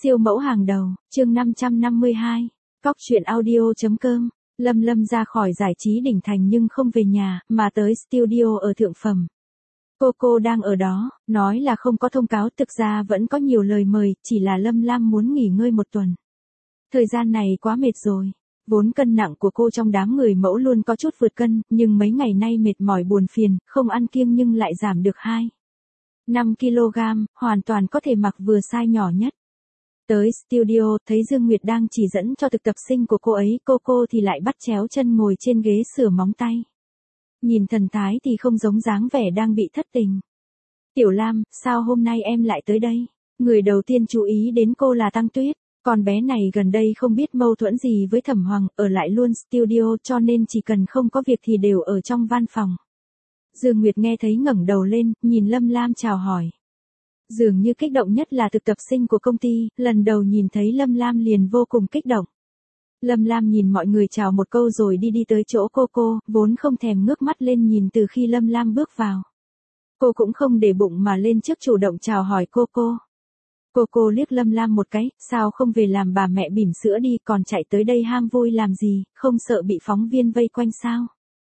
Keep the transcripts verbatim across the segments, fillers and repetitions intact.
Siêu mẫu hàng đầu, chương năm trăm năm mươi hai, cóc truyện audio.com, Lâm Lâm ra khỏi giải trí đỉnh thành nhưng không về nhà, mà tới studio ở thượng phẩm. Coco đang ở đó, nói là không có thông cáo, thực ra vẫn có nhiều lời mời, chỉ là Lâm Lam muốn nghỉ ngơi một tuần. Thời gian này quá mệt rồi. Vốn cân nặng của cô trong đám người mẫu luôn có chút vượt cân, nhưng mấy ngày nay mệt mỏi buồn phiền, không ăn kiêng nhưng lại giảm được hai năm ki lô gam, hoàn toàn có thể mặc vừa size nhỏ nhất. Tới studio, thấy Dương Nguyệt đang chỉ dẫn cho thực tập sinh của cô ấy, Coco thì lại bắt chéo chân ngồi trên ghế sửa móng tay. Nhìn thần thái thì không giống dáng vẻ đang bị thất tình. Tiểu Lam, sao hôm nay em lại tới đây? Người đầu tiên chú ý đến cô là Tăng Tuyết. Con bé này gần đây không biết mâu thuẫn gì với Thẩm Hoàng, ở lại luôn studio cho nên chỉ cần không có việc thì đều ở trong văn phòng. Dương Nguyệt nghe thấy ngẩng đầu lên, nhìn Lâm Lam chào hỏi. Dường như kích động nhất là thực tập sinh của công ty, lần đầu nhìn thấy Lâm Lam liền vô cùng kích động. Lâm Lam nhìn mọi người chào một câu rồi đi đi tới chỗ Coco, vốn không thèm ngước mắt lên nhìn từ khi Lâm Lam bước vào. Cô cũng không để bụng mà lên trước chủ động chào hỏi Coco. Coco liếc Lâm Lam một cái, sao không về làm bà mẹ bỉm sữa đi, còn chạy tới đây ham vui làm gì, không sợ bị phóng viên vây quanh sao?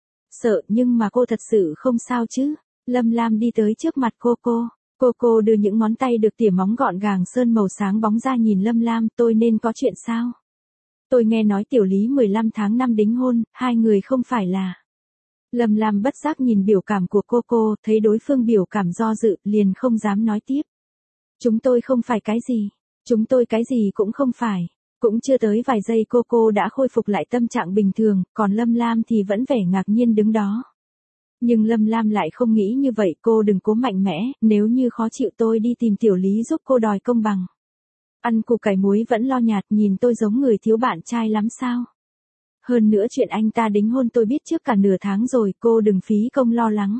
Sợ, nhưng mà cô thật sự không sao chứ. Lâm Lam đi tới trước mặt Coco. Coco đưa những ngón tay được tỉa móng gọn gàng sơn màu sáng bóng ra nhìn Lâm Lam, tôi nên có chuyện sao? Tôi nghe nói Tiểu Lý mười lăm tháng năm đính hôn, hai người không phải là... Lâm Lam bất giác nhìn biểu cảm của Coco, thấy đối phương biểu cảm do dự, liền không dám nói tiếp. Chúng tôi không phải cái gì. Chúng tôi cái gì cũng không phải. Cũng chưa tới vài giây Coco đã khôi phục lại tâm trạng bình thường, còn Lâm Lam thì vẫn vẻ ngạc nhiên đứng đó. Nhưng Lâm Lam lại không nghĩ như vậy, cô đừng cố mạnh mẽ, nếu như khó chịu tôi đi tìm Tiểu Lý giúp cô đòi công bằng. Ăn củ cải muối vẫn lo nhạt, nhìn tôi giống người thiếu bạn trai lắm sao? Hơn nữa chuyện anh ta đính hôn tôi biết trước cả nửa tháng rồi, cô đừng phí công lo lắng.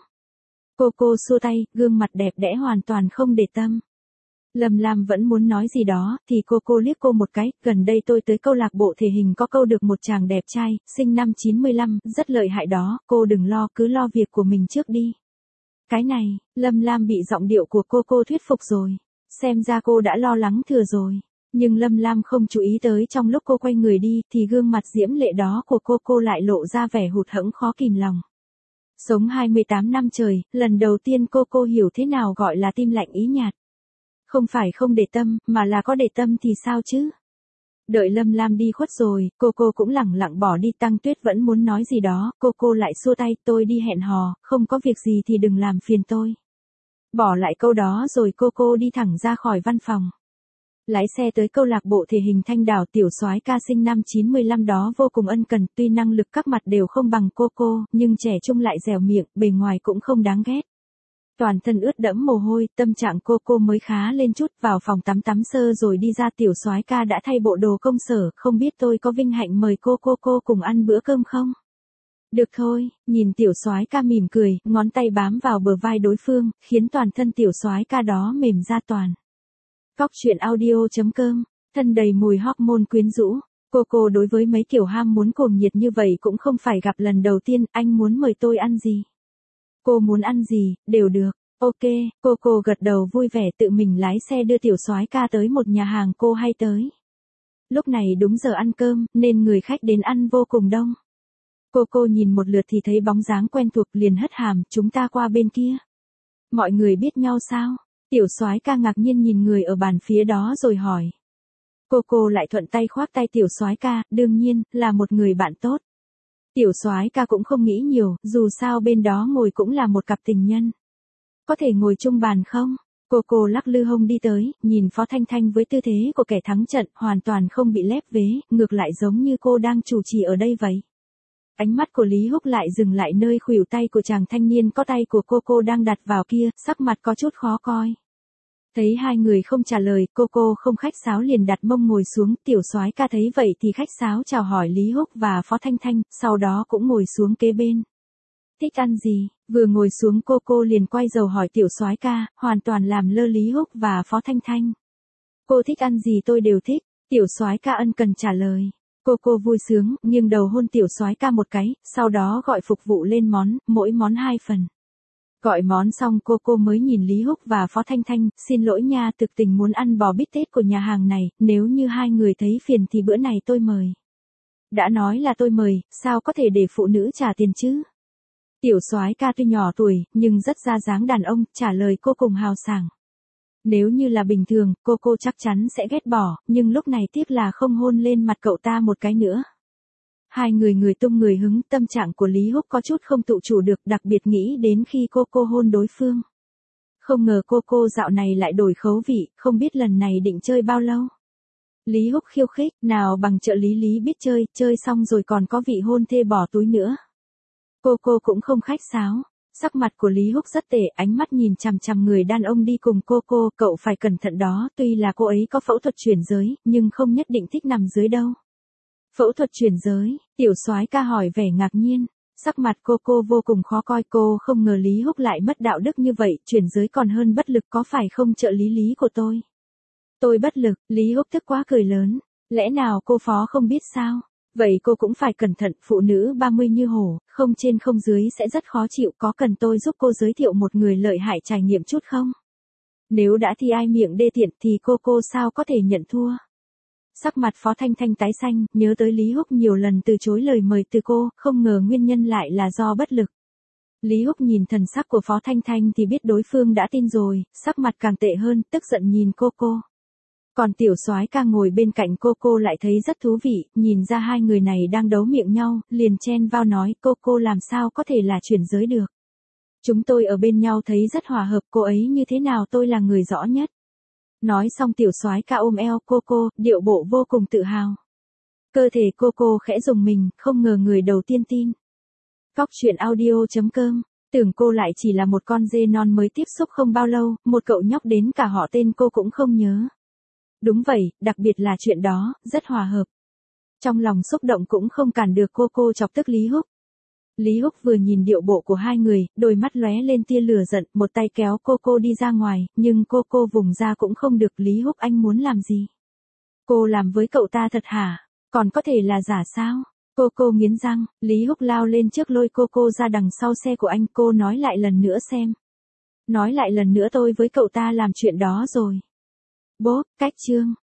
Coco xua tay, gương mặt đẹp đẽ hoàn toàn không để tâm. Lâm Lam vẫn muốn nói gì đó, thì Coco liếc cô một cái, gần đây tôi tới câu lạc bộ thể hình có câu được một chàng đẹp trai, sinh năm chín mươi lăm, rất lợi hại đó, cô đừng lo, cứ lo việc của mình trước đi. Cái này, Lâm Lam bị giọng điệu của Coco thuyết phục rồi, xem ra cô đã lo lắng thừa rồi. Nhưng Lâm Lam không chú ý tới trong lúc cô quay người đi, thì gương mặt diễm lệ đó của Coco lại lộ ra vẻ hụt hẫng khó kìm lòng. Sống hai mươi tám năm trời, lần đầu tiên Coco hiểu thế nào gọi là tim lạnh ý nhạt. Không phải không để tâm, mà là có để tâm thì sao chứ? Đợi Lâm Lam đi khuất rồi, Coco cũng lẳng lặng bỏ đi. Tăng Tuyết vẫn muốn nói gì đó, Coco lại xua tay, tôi đi hẹn hò, không có việc gì thì đừng làm phiền tôi. Bỏ lại câu đó rồi Coco đi thẳng ra khỏi văn phòng. Lái xe tới câu lạc bộ thể hình Thanh Đảo, tiểu soái ca sinh năm chín mươi lăm đó vô cùng ân cần, tuy năng lực các mặt đều không bằng Coco, nhưng trẻ trung lại dẻo miệng, bề ngoài cũng không đáng ghét. Toàn thân ướt đẫm mồ hôi, tâm trạng Coco mới khá lên chút, vào phòng tắm tắm sơ rồi đi ra. Tiểu soái ca đã thay bộ đồ công sở, không biết tôi có vinh hạnh mời cô Coco cùng ăn bữa cơm không? Được thôi, nhìn tiểu soái ca mỉm cười, ngón tay bám vào bờ vai đối phương, khiến toàn thân tiểu soái ca đó mềm ra toàn. Cóc truyện audio.com, thân đầy mùi hormone quyến rũ. Coco đối với mấy kiểu ham muốn cuồng nhiệt như vậy cũng không phải gặp lần đầu tiên. Anh muốn mời tôi ăn gì? Cô muốn ăn gì, đều được. Ok, Coco gật đầu vui vẻ, tự mình lái xe đưa tiểu soái ca tới một nhà hàng cô hay tới. Lúc này đúng giờ ăn cơm, nên người khách đến ăn vô cùng đông. Coco nhìn một lượt thì thấy bóng dáng quen thuộc, liền hất hàm, chúng ta qua bên kia. Mọi người biết nhau sao? Tiểu soái ca ngạc nhiên nhìn người ở bàn phía đó rồi hỏi. Coco lại thuận tay khoác tay tiểu soái ca, đương nhiên, là một người bạn tốt. Tiểu soái ca cũng không nghĩ nhiều, dù sao bên đó ngồi cũng là một cặp tình nhân. Có thể ngồi chung bàn không? Coco lắc lư hông đi tới, nhìn Phó Thanh Thanh với tư thế của kẻ thắng trận, hoàn toàn không bị lép vế, ngược lại giống như cô đang chủ trì ở đây vậy. Ánh mắt của Lý Húc lại dừng lại nơi khuỷu tay của chàng thanh niên có tay của Coco đang đặt vào kia, sắc mặt có chút khó coi. Thấy hai người không trả lời, Coco không khách sáo liền đặt mông ngồi xuống, tiểu soái ca thấy vậy thì khách sáo chào hỏi Lý Húc và Phó Thanh Thanh, sau đó cũng ngồi xuống kế bên. Thích ăn gì? Vừa ngồi xuống Coco liền quay đầu hỏi tiểu soái ca, hoàn toàn làm lơ Lý Húc và Phó Thanh Thanh. Cô thích ăn gì tôi đều thích, tiểu soái ca ân cần trả lời. Coco vui sướng, nghiêng đầu hôn tiểu soái ca một cái, sau đó gọi phục vụ lên món, mỗi món hai phần. Gọi món xong cô cô mới nhìn Lý Húc và Phó Thanh Thanh, xin lỗi nha, thực tình muốn ăn bò bít tết của nhà hàng này, nếu như hai người thấy phiền thì bữa này tôi mời. Đã nói là tôi mời, sao có thể để phụ nữ trả tiền chứ? Tiểu soái ca tuy nhỏ tuổi, nhưng rất ra dáng đàn ông, trả lời cô cùng hào sảng. Nếu như là bình thường, cô cô chắc chắn sẽ ghét bỏ, nhưng lúc này tiếc là không hôn lên mặt cậu ta một cái nữa. Hai người người tung người hứng, tâm trạng của Lý Húc có chút không tự chủ được, đặc biệt nghĩ đến khi cô cô hôn đối phương. Không ngờ cô cô dạo này lại đổi khấu vị, không biết lần này định chơi bao lâu. Lý Húc khiêu khích, nào bằng trợ lý Lý biết chơi, chơi xong rồi còn có vị hôn thê bỏ túi nữa. Cô cô cũng không khách sáo. Sắc mặt của Lý Húc rất tệ, ánh mắt nhìn chằm chằm người đàn ông đi cùng cô cô, cậu phải cẩn thận đó, tuy là cô ấy có phẫu thuật chuyển giới, nhưng không nhất định thích nằm dưới đâu. Phẫu thuật chuyển giới, tiểu soái ca hỏi vẻ ngạc nhiên. Sắc mặt cô cô vô cùng khó coi, cô không ngờ Lý Húc lại mất đạo đức như vậy, chuyển giới còn hơn bất lực, có phải không trợ lý Lý của tôi? Tôi bất lực, Lý Húc tức quá cười lớn. Lẽ nào cô Phó không biết sao? Vậy cô cũng phải cẩn thận, phụ nữ ba mươi như hổ, không trên không dưới sẽ rất khó chịu, có cần tôi giúp cô giới thiệu một người lợi hại trải nghiệm chút không? Nếu đã thì ai miệng đê tiện thì cô cô sao có thể nhận thua? Sắc mặt Phó Thanh Thanh tái xanh, nhớ tới Lý Húc nhiều lần từ chối lời mời từ cô, không ngờ nguyên nhân lại là do bất lực. Lý Húc nhìn thần sắc của Phó Thanh Thanh thì biết đối phương đã tin rồi, sắc mặt càng tệ hơn, tức giận nhìn cô cô. Còn tiểu soái ca ngồi bên cạnh cô cô lại thấy rất thú vị, nhìn ra hai người này đang đấu miệng nhau, liền chen vào nói cô cô làm sao có thể là chuyển giới được. Chúng tôi ở bên nhau thấy rất hòa hợp, cô ấy như thế nào tôi là người rõ nhất. Nói xong tiểu soái ca ôm eo cô cô, điệu bộ vô cùng tự hào. Cơ thể cô cô khẽ rùng mình, không ngờ người đầu tiên tin. Cóc truyện audio chấm com, tưởng cô lại chỉ là một con dê non mới tiếp xúc không bao lâu, một cậu nhóc đến cả họ tên cô cũng không nhớ. Đúng vậy, đặc biệt là chuyện đó, rất hòa hợp. Trong lòng xúc động cũng không cản được cô cô chọc tức Lý Húc. Lý Húc vừa nhìn điệu bộ của hai người, đôi mắt lóe lên tia lửa giận, một tay kéo cô cô đi ra ngoài, nhưng cô cô vùng ra cũng không được. Lý Húc anh muốn làm gì? Cô làm với cậu ta thật hả? Còn có thể là giả sao? Cô cô nghiến răng, Lý Húc lao lên trước lôi cô cô ra đằng sau xe của anh, cô nói lại lần nữa xem. Nói lại lần nữa tôi với cậu ta làm chuyện đó rồi. Bốp, cách chương.